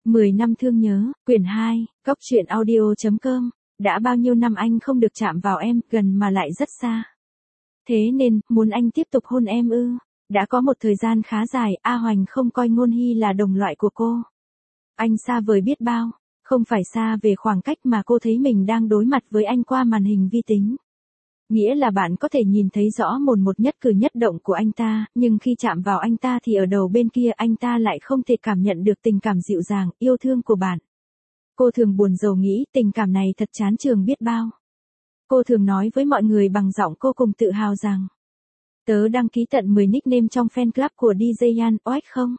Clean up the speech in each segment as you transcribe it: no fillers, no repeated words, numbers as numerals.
10 năm thương nhớ, quyển 2, Cốc truyện audio.com. Đã bao nhiêu năm anh không được chạm vào em, gần mà lại rất xa. Thế nên, muốn anh tiếp tục hôn em ư? Đã có một thời gian khá dài, A Hoành không coi Ngôn Hy là đồng loại của cô. Anh xa vời biết bao, không phải xa về khoảng cách mà cô thấy mình đang đối mặt với anh qua màn hình vi tính. Nghĩa là bạn có thể nhìn thấy rõ một nhất cử nhất động của anh ta, nhưng khi chạm vào anh ta thì ở đầu bên kia anh ta lại không thể cảm nhận được tình cảm dịu dàng, yêu thương của bạn. Cô thường buồn rầu nghĩ tình cảm này thật chán chường biết bao. Cô thường nói với mọi người bằng giọng cô cùng tự hào rằng: tớ đăng ký tận 10 nickname trong fan club của DJ Yan, oách không?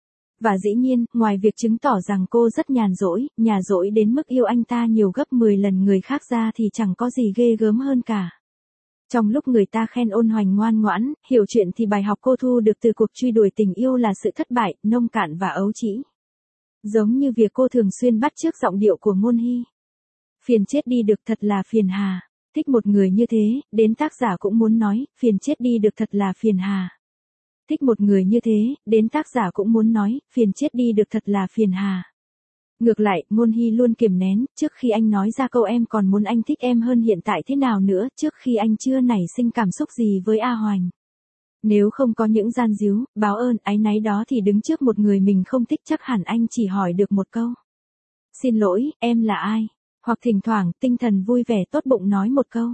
Và dĩ nhiên, ngoài việc chứng tỏ rằng cô rất nhàn rỗi đến mức yêu anh ta nhiều gấp 10 lần người khác ra thì chẳng có gì ghê gớm hơn cả. Trong lúc người ta khen Ôn Hoành ngoan ngoãn, hiểu chuyện thì bài học cô thu được từ cuộc truy đuổi tình yêu là sự thất bại, nông cạn và ấu trĩ. Giống như việc cô thường xuyên bắt chước giọng điệu của Ngôn Hy. Phiền chết đi được, thật là phiền hà. Thích một người như thế, đến tác giả cũng muốn nói, phiền chết đi được, thật là phiền hà. Thích một người như thế, đến tác giả cũng muốn nói, phiền chết đi được, thật là phiền hà. Ngược lại, Ngôn Hy luôn kiềm nén, trước khi anh nói ra câu em còn muốn anh thích em hơn hiện tại thế nào nữa, trước khi anh chưa nảy sinh cảm xúc gì với A Hoành. Nếu không có những gian díu, báo ơn, áy náy đó thì đứng trước một người mình không thích chắc hẳn anh chỉ hỏi được một câu: xin lỗi, em là ai? Hoặc thỉnh thoảng, tinh thần vui vẻ tốt bụng nói một câu: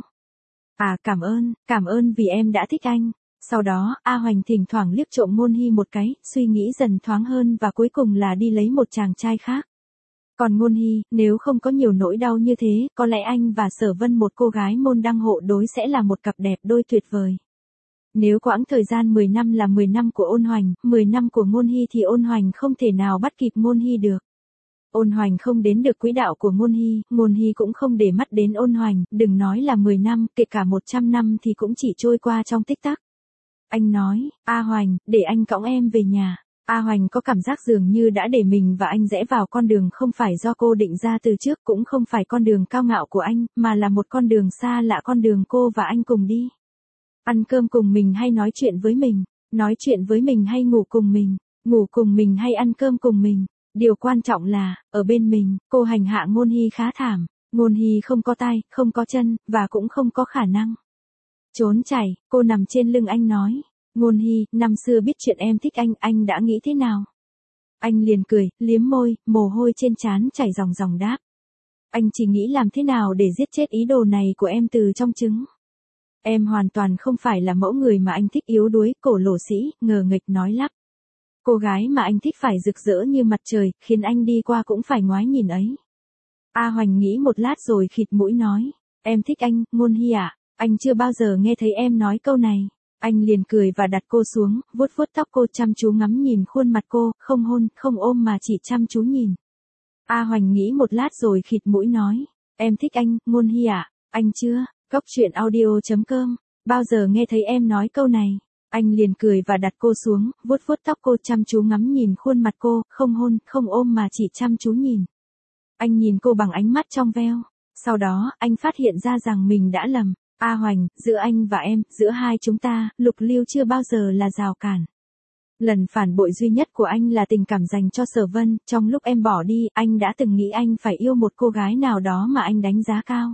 à, cảm ơn vì em đã thích anh. Sau đó, A Hoành thỉnh thoảng liếc trộm Ngôn Hy một cái, suy nghĩ dần thoáng hơn và cuối cùng là đi lấy một chàng trai khác. Còn Ngôn Hy, nếu không có nhiều nỗi đau như thế, có lẽ anh và Sở Vân, một cô gái môn đăng hộ đối, sẽ là một cặp đẹp đôi tuyệt vời. Nếu quãng thời gian 10 năm là 10 năm của Ôn Hoành, 10 năm của Ngôn Hy thì Ôn Hoành không thể nào bắt kịp Ngôn Hy được. Ôn Hoành không đến được quỹ đạo của Ngôn Hy cũng không để mắt đến Ôn Hoành, đừng nói là 10 năm, kể cả 100 năm thì cũng chỉ trôi qua trong tích tắc. Anh nói: A Hoành, để anh cõng em về nhà. A Hoành có cảm giác dường như đã để mình và anh rẽ vào con đường không phải do cô định ra từ trước, cũng không phải con đường cao ngạo của anh, mà là một con đường xa lạ, con đường cô và anh cùng đi. Ăn cơm cùng mình hay nói chuyện với mình, nói chuyện với mình hay ngủ cùng mình hay ăn cơm cùng mình. Điều quan trọng là, ở bên mình, cô hành hạ Ngôn Hy khá thảm. Ngôn Hy không có tay, không có chân, và cũng không có khả năng trốn chạy. Cô nằm trên lưng anh nói: Ngôn Hy, năm xưa biết chuyện em thích anh đã nghĩ thế nào? Anh liền cười, liếm môi, mồ hôi trên trán chảy ròng ròng đáp: anh chỉ nghĩ làm thế nào để giết chết ý đồ này của em từ trong trứng. Em hoàn toàn không phải là mẫu người mà anh thích, yếu đuối, cổ lỗ sĩ, ngờ nghệch nói lắp. Cô gái mà anh thích phải rực rỡ như mặt trời, khiến anh đi qua cũng phải ngoái nhìn ấy. A Hoành nghĩ một lát rồi khịt mũi nói: em thích anh, Ngôn Hy ạ. Anh chưa bao giờ nghe thấy em nói câu này. Anh liền cười và đặt cô xuống, vuốt vuốt tóc cô, chăm chú ngắm nhìn khuôn mặt cô, không hôn, không ôm mà chỉ chăm chú nhìn. A Hoành nghĩ một lát rồi khịt mũi nói: em thích anh, Ngôn Hy ạ. Anh chưa, Cốc truyện audio.com, bao giờ nghe thấy em nói câu này. Anh liền cười và đặt cô xuống, vuốt vuốt tóc cô, chăm chú ngắm nhìn khuôn mặt cô, không hôn, không ôm mà chỉ chăm chú nhìn. Anh nhìn cô bằng ánh mắt trong veo. Sau đó, anh phát hiện ra rằng mình đã lầm. A Hoành, giữa anh và em, giữa hai chúng ta, Lục Lưu chưa bao giờ là rào cản. Lần phản bội duy nhất của anh là tình cảm dành cho Sở Vân. Trong lúc em bỏ đi, anh đã từng nghĩ anh phải yêu một cô gái nào đó mà anh đánh giá cao.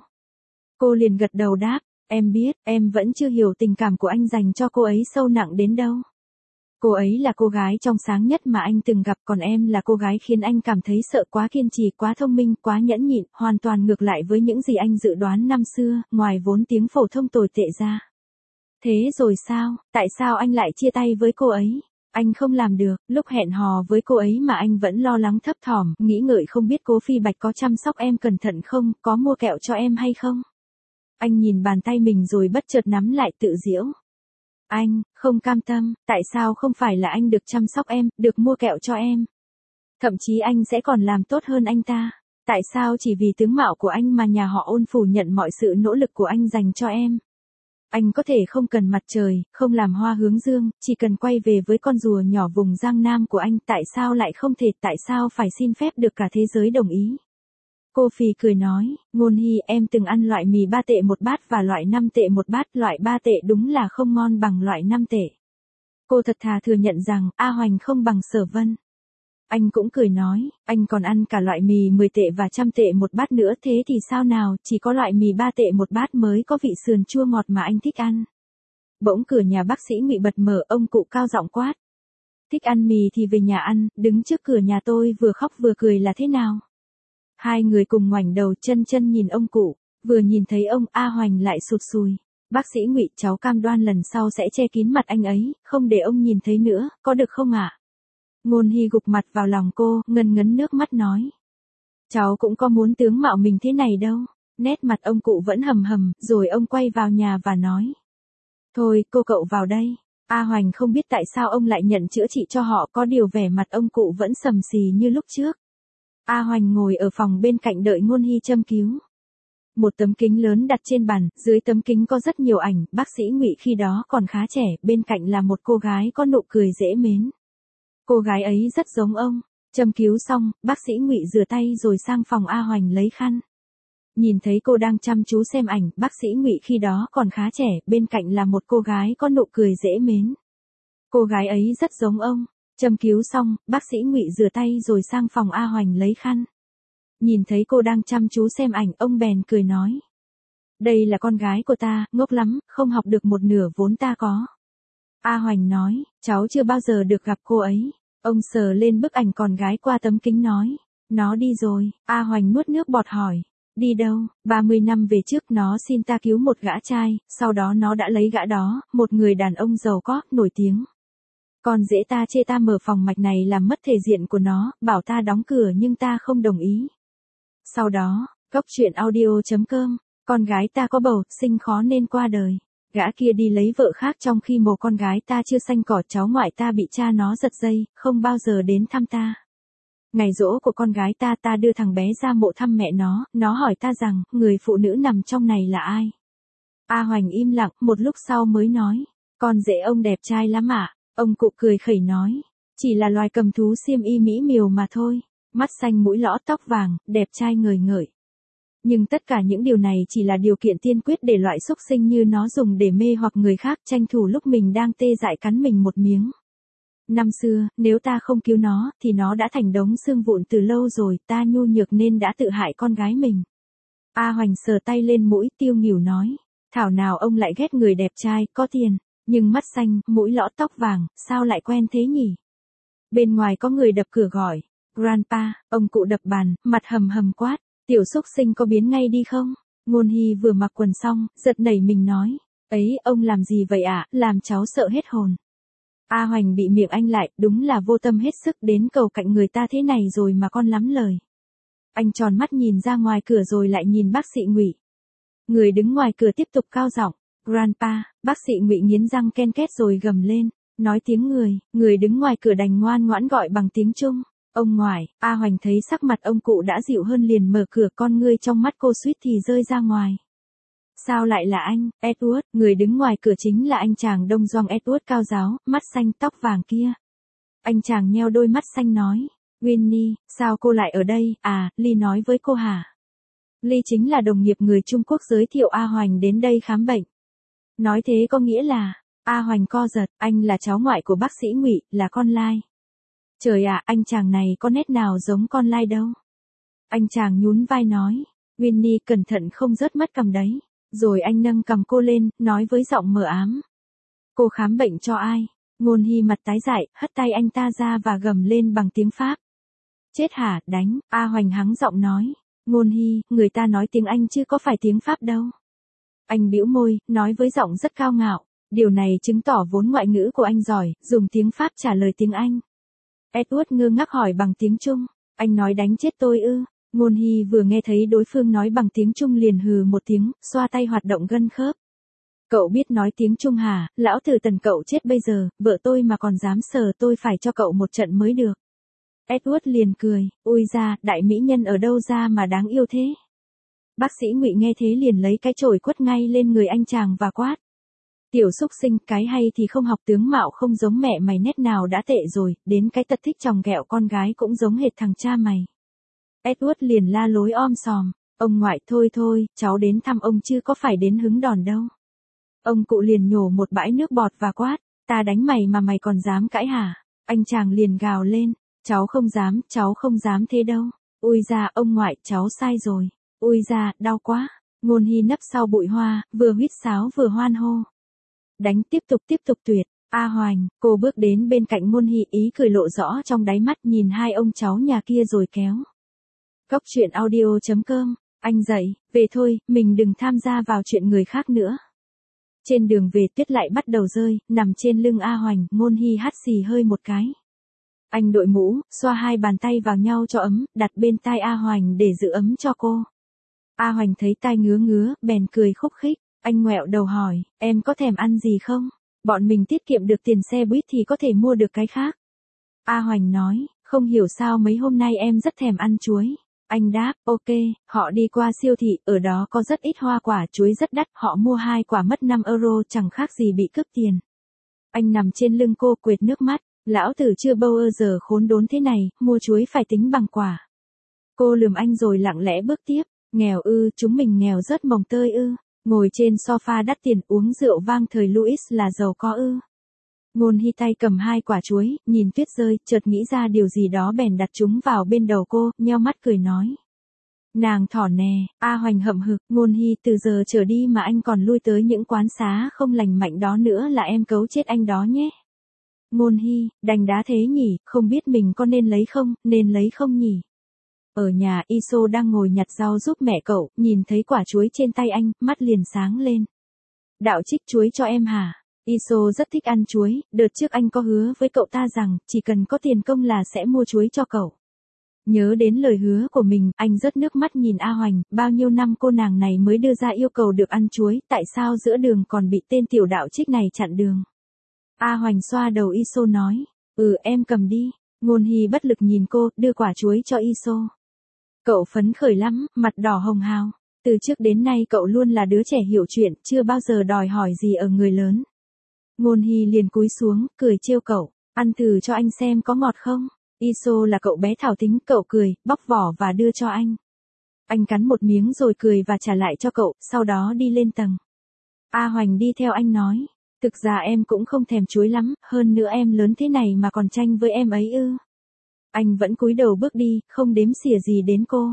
Cô liền gật đầu đáp: em biết, em vẫn chưa hiểu tình cảm của anh dành cho cô ấy sâu nặng đến đâu. Cô ấy là cô gái trong sáng nhất mà anh từng gặp, còn em là cô gái khiến anh cảm thấy sợ, quá kiên trì, quá thông minh, quá nhẫn nhịn, hoàn toàn ngược lại với những gì anh dự đoán năm xưa, ngoài vốn tiếng phổ thông tồi tệ ra. Thế rồi sao, tại sao anh lại chia tay với cô ấy? Anh không làm được, lúc hẹn hò với cô ấy mà anh vẫn lo lắng thấp thỏm, nghĩ ngợi không biết Cố Phi Bạch có chăm sóc em cẩn thận không, có mua kẹo cho em hay không. Anh nhìn bàn tay mình rồi bất chợt nắm lại tự giễu. Anh, không cam tâm, tại sao không phải là anh được chăm sóc em, được mua kẹo cho em? Thậm chí anh sẽ còn làm tốt hơn anh ta. Tại sao chỉ vì tướng mạo của anh mà nhà họ Ôn phủ nhận mọi sự nỗ lực của anh dành cho em? Anh có thể không cần mặt trời, không làm hoa hướng dương, chỉ cần quay về với con rùa nhỏ vùng Giang Nam của anh, tại sao lại không thể, tại sao phải xin phép được cả thế giới đồng ý? Cô Phi cười nói: Ngôn Hy, em từng ăn loại mì 3 tệ một bát và loại 5 tệ một bát, loại 3 tệ đúng là không ngon bằng loại 5 tệ. Cô thật thà thừa nhận rằng, A Hoành không bằng Sở Vân. Anh cũng cười nói, anh còn ăn cả loại mì 10 tệ và 100 tệ một bát nữa, thế thì sao nào, chỉ có loại mì 3 tệ một bát mới có vị sườn chua ngọt mà anh thích ăn. Bỗng cửa nhà bác sĩ Ngụy bật mở, ông cụ cao giọng quát. Thích ăn mì thì về nhà ăn, đứng trước cửa nhà tôi vừa khóc vừa cười là thế nào? Hai người cùng ngoảnh đầu chân chân nhìn ông cụ, vừa nhìn thấy ông A Hoành lại sụt sùi. Bác sĩ Ngụy, cháu cam đoan lần sau sẽ che kín mặt anh ấy, không để ông nhìn thấy nữa, có được không ạ? Ngôn Hy gục mặt vào lòng cô, ngấn ngấn nước mắt nói. Cháu cũng có muốn tướng mạo mình thế này đâu. Nét mặt ông cụ vẫn hầm hầm, rồi ông quay vào nhà và nói. Thôi, cô cậu vào đây. A Hoành không biết tại sao ông lại nhận chữa trị cho họ, có điều vẻ mặt ông cụ vẫn sầm xì như lúc trước. A Hoành ngồi ở phòng bên cạnh đợi Ngôn Hy châm cứu. Một tấm kính lớn đặt trên bàn, dưới tấm kính có rất nhiều ảnh, bác sĩ Ngụy khi đó còn khá trẻ, bên cạnh là một cô gái có nụ cười dễ mến. Cô gái ấy rất giống ông. Châm cứu xong, bác sĩ Ngụy rửa tay rồi sang phòng A Hoành lấy khăn. Nhìn thấy cô đang chăm chú xem ảnh, bác sĩ Ngụy khi đó còn khá trẻ, bên cạnh là một cô gái có nụ cười dễ mến. Cô gái ấy rất giống ông. Châm cứu xong, bác sĩ Ngụy rửa tay rồi sang phòng A Hoành lấy khăn. Nhìn thấy cô đang chăm chú xem ảnh, ông bèn cười nói. Đây là con gái của ta, ngốc lắm, không học được một nửa vốn ta có. A Hoành nói, cháu chưa bao giờ được gặp cô ấy. Ông sờ lên bức ảnh con gái qua tấm kính nói. Nó đi rồi. A Hoành nuốt nước bọt hỏi. Đi đâu? 30 năm về trước nó xin ta cứu một gã trai, sau đó nó đã lấy gã đó, một người đàn ông giàu có, nổi tiếng. Con dễ ta chê ta mở phòng mạch này làm mất thể diện của nó, bảo ta đóng cửa nhưng ta không đồng ý. Sau đó, Cốc truyện audio.com, con gái ta có bầu, sinh khó nên qua đời. Gã kia đi lấy vợ khác trong khi mồ con gái ta chưa xanh cỏ, cháu ngoại ta bị cha nó giật dây, không bao giờ đến thăm ta. Ngày giỗ của con gái ta đưa thằng bé ra mộ thăm mẹ nó hỏi ta rằng, người phụ nữ nằm trong này là ai? A Hoành im lặng, một lúc sau mới nói, con rể ông đẹp trai lắm ạ. Ông cụ cười khẩy nói, chỉ là loài cầm thú xiêm y mỹ miều mà thôi, mắt xanh mũi lõ tóc vàng, đẹp trai ngời ngời. Nhưng tất cả những điều này chỉ là điều kiện tiên quyết để loại xúc sinh như nó dùng để mê hoặc người khác, tranh thủ lúc mình đang tê dại cắn mình một miếng. Năm xưa, nếu ta không cứu nó, thì nó đã thành đống xương vụn từ lâu rồi, ta nhu nhược nên đã tự hại con gái mình. A Hoành sờ tay lên mũi, tiêu nghỉu nói, thảo nào ông lại ghét người đẹp trai, có tiền, nhưng mắt xanh, mũi lõ tóc vàng, sao lại quen thế nhỉ? Bên ngoài có người đập cửa gọi, Grandpa, ông cụ đập bàn, mặt hầm hầm quát, tiểu xúc sinh có biến ngay đi không? Ngôn Hy vừa mặc quần xong, giật nảy mình nói, ấy, ông làm gì vậy ạ, làm cháu sợ hết hồn. A Hoành bị miệng anh lại, đúng là vô tâm hết sức, đến cầu cạnh người ta thế này rồi mà con lắm lời. Anh tròn mắt nhìn ra ngoài cửa rồi lại nhìn bác sĩ Ngụy. Người đứng ngoài cửa tiếp tục cao giọng, Grandpa, bác sĩ Ngụy nghiến răng ken két rồi gầm lên, nói tiếng người đứng ngoài cửa đành ngoan ngoãn gọi bằng tiếng Trung. Ông ngoại. A Hoành thấy sắc mặt ông cụ đã dịu hơn liền mở cửa, con ngươi trong mắt cô suýt thì rơi ra ngoài. Sao lại là anh, Edward? Người đứng ngoài cửa chính là anh chàng Đông Doang Edward cao ráo, mắt xanh tóc vàng kia. Anh chàng nheo đôi mắt xanh nói, Winnie, sao cô lại ở đây? À, Lee nói với cô hả? Lee chính là đồng nghiệp người Trung Quốc giới thiệu A Hoành đến đây khám bệnh. Nói thế có nghĩa là, A Hoành co giật, anh là cháu ngoại của bác sĩ Ngụy, là con lai. Trời ạ, anh chàng này có nét nào giống con lai đâu. Anh chàng nhún vai nói, Winnie cẩn thận không rớt mất cằm đấy. Rồi anh nâng cằm cô lên, nói với giọng mờ ám. Cô khám bệnh cho ai? Ngôn Hy mặt tái dại, hất tay anh ta ra và gầm lên bằng tiếng Pháp. Chết hả, đánh, A Hoành hắng giọng nói. Ngôn Hy, người ta nói tiếng Anh chứ có phải tiếng Pháp đâu. Anh bĩu môi, nói với giọng rất cao ngạo. Điều này chứng tỏ vốn ngoại ngữ của anh giỏi, dùng tiếng Pháp trả lời tiếng Anh. Edward ngơ ngác hỏi bằng tiếng Trung. Anh nói đánh chết tôi ư? Ngôn Hy vừa nghe thấy đối phương nói bằng tiếng Trung liền hừ một tiếng, xoa tay hoạt động gân khớp. Cậu biết nói tiếng Trung hả, lão tử tần cậu chết bây giờ, vợ tôi mà còn dám sờ tôi phải cho cậu một trận mới được. Edward liền cười, ui ra, đại mỹ nhân ở đâu ra mà đáng yêu thế. Bác sĩ Ngụy nghe thế liền lấy cái chổi quất ngay lên người anh chàng và quát. Tiểu xúc sinh, cái hay thì không học tướng mạo không giống mẹ mày nét nào đã tệ rồi, đến cái tật thích chòng ghẹo con gái cũng giống hệt thằng cha mày. Edward liền la lối om sòm, ông ngoại thôi, cháu đến thăm ông chứ có phải đến hứng đòn đâu. Ông cụ liền nhổ một bãi nước bọt và quát, ta đánh mày mà mày còn dám cãi hả? Anh chàng liền gào lên, cháu không dám thế đâu. Ui da, ông ngoại, cháu sai rồi. Ui da, đau quá. Ngôn Hy nấp sau bụi hoa, vừa huýt sáo vừa hoan hô. Đánh tiếp tục tuyệt. A Hoành, cô bước đến bên cạnh Ngôn Hy, ý cười lộ rõ trong đáy mắt, nhìn hai ông cháu nhà kia rồi kéo. Cốc truyện audio.com, anh dậy, về thôi, mình đừng tham gia vào chuyện người khác nữa. Trên đường về tuyết lại bắt đầu rơi, nằm trên lưng A Hoành, Ngôn Hy hắt xì hơi một cái. Anh đội mũ, xoa hai bàn tay vào nhau cho ấm, đặt bên tai A Hoành để giữ ấm cho cô. A Hoành thấy tai ngứa, bèn cười khúc khích. Anh ngoẹo đầu hỏi, em có thèm ăn gì không? Bọn mình tiết kiệm được tiền xe buýt thì có thể mua được cái khác. A Hoành nói, không hiểu sao mấy hôm nay em rất thèm ăn chuối. Anh đáp, ok, họ đi qua siêu thị, ở đó có rất ít hoa quả, chuối rất đắt, họ mua 2 quả mất 5 euro, chẳng khác gì bị cướp tiền. Anh nằm trên lưng cô quệt nước mắt, lão tử chưa bao giờ khốn đốn thế này, mua chuối phải tính bằng quả. Cô lườm anh rồi lặng lẽ bước tiếp, nghèo ư, chúng mình nghèo rớt mồng tơi ư. Ngồi trên sofa đắt tiền uống rượu vang thời Louis là giàu có ư. Ngôn Hy tay cầm 2 quả chuối, nhìn tuyết rơi, chợt nghĩ ra điều gì đó bèn đặt chúng vào bên đầu cô, nheo mắt cười nói. Nàng thỏ nè, A Hoành hậm hực, Ngôn Hy, từ giờ trở đi mà anh còn lui tới những quán xá không lành mạnh đó nữa là em cấu chết anh đó nhé. Ngôn Hy, đành đá thế nhỉ, không biết mình có nên lấy không nhỉ. Ở nhà, Iso đang ngồi nhặt rau giúp mẹ cậu, nhìn thấy quả chuối trên tay anh, mắt liền sáng lên. Đạo trích chuối cho em hả? Iso rất thích ăn chuối, đợt trước anh có hứa với cậu ta rằng, chỉ cần có tiền công là sẽ mua chuối cho cậu. Nhớ đến lời hứa của mình, anh rớt nước mắt nhìn A Hoành, bao nhiêu năm cô nàng này mới đưa ra yêu cầu được ăn chuối, tại sao giữa đường còn bị tên tiểu đạo trích này chặn đường? A Hoành xoa đầu Iso nói, em cầm đi. Ngôn Hy bất lực nhìn cô, đưa quả chuối cho Iso. Cậu phấn khởi lắm, mặt đỏ hồng hào. Từ trước đến nay cậu luôn là đứa trẻ hiểu chuyện, chưa bao giờ đòi hỏi gì ở người lớn. Ngôn Hy liền cúi xuống, cười trêu cậu, ăn thử cho anh xem có ngọt không. Iso là cậu bé thảo tính, cậu cười, bóc vỏ và đưa cho anh. Anh cắn một miếng rồi cười và trả lại cho cậu, sau đó đi lên tầng. A Hoành đi theo anh nói, thực ra em cũng không thèm chuối lắm, hơn nữa em lớn thế này mà còn tranh với em ấy ư. Anh vẫn cúi đầu bước đi, không đếm xỉa gì đến cô.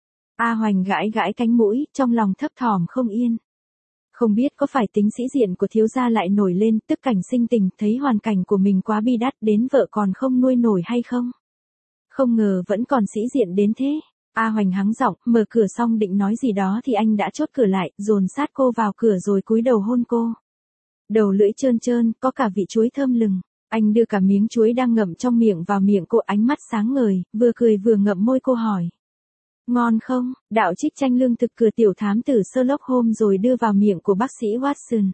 A Hoành gãi cánh mũi, trong lòng thấp thỏm không yên. Không biết có phải tính sĩ diện của thiếu gia lại nổi lên, tức cảnh sinh tình, thấy hoàn cảnh của mình quá bi đát, đến vợ còn không nuôi nổi hay không? Không ngờ vẫn còn sĩ diện đến thế. A Hoành hắng giọng, mở cửa xong định nói gì đó thì anh đã chốt cửa lại, dồn sát cô vào cửa rồi cúi đầu hôn cô. Đầu lưỡi trơn trơn, có cả vị chuối thơm lừng. Anh đưa cả miếng chuối đang ngậm trong miệng vào miệng cô, ánh mắt sáng ngời, vừa cười vừa ngậm môi cô hỏi. Ngon không? Đạo trích tranh lương thực cửa tiểu thám tử Sherlock Holmes rồi đưa vào miệng của bác sĩ Watson.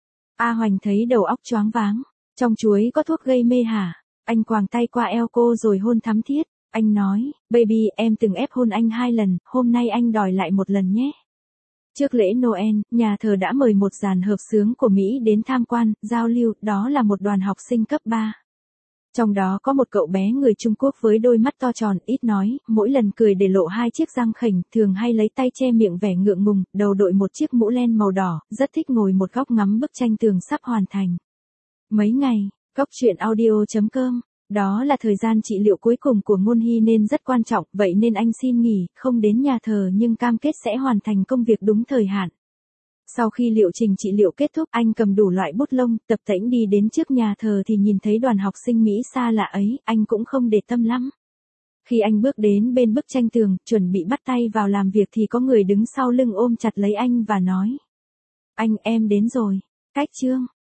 A Hoành thấy đầu óc choáng váng. Trong chuối có thuốc gây mê hả? Anh quàng tay qua eo cô rồi hôn thắm thiết. Anh nói, baby, em từng ép hôn anh 2 lần, hôm nay anh đòi lại 1 lần nhé. Trước lễ Noel, nhà thờ đã mời một dàn hợp xướng của Mỹ đến tham quan, giao lưu, đó là một đoàn học sinh cấp 3. Trong đó có một cậu bé người Trung Quốc với đôi mắt to tròn, ít nói, mỗi lần cười để lộ 2 chiếc răng khểnh, thường hay lấy tay che miệng vẻ ngượng ngùng, đầu đội một chiếc mũ len màu đỏ, rất thích ngồi một góc ngắm bức tranh tường sắp hoàn thành. Mấy ngày, Cốc truyện audio.com, đó là thời gian trị liệu cuối cùng của Ngôn Hy nên rất quan trọng, vậy nên anh xin nghỉ, không đến nhà thờ nhưng cam kết sẽ hoàn thành công việc đúng thời hạn. Sau khi liệu trình trị liệu kết thúc, anh cầm đủ loại bút lông, tập tễnh đi đến trước nhà thờ thì nhìn thấy đoàn học sinh Mỹ xa lạ ấy, anh cũng không để tâm lắm. Khi anh bước đến bên bức tranh tường, chuẩn bị bắt tay vào làm việc thì có người đứng sau lưng ôm chặt lấy anh và nói. Anh, em đến rồi. Cách chương.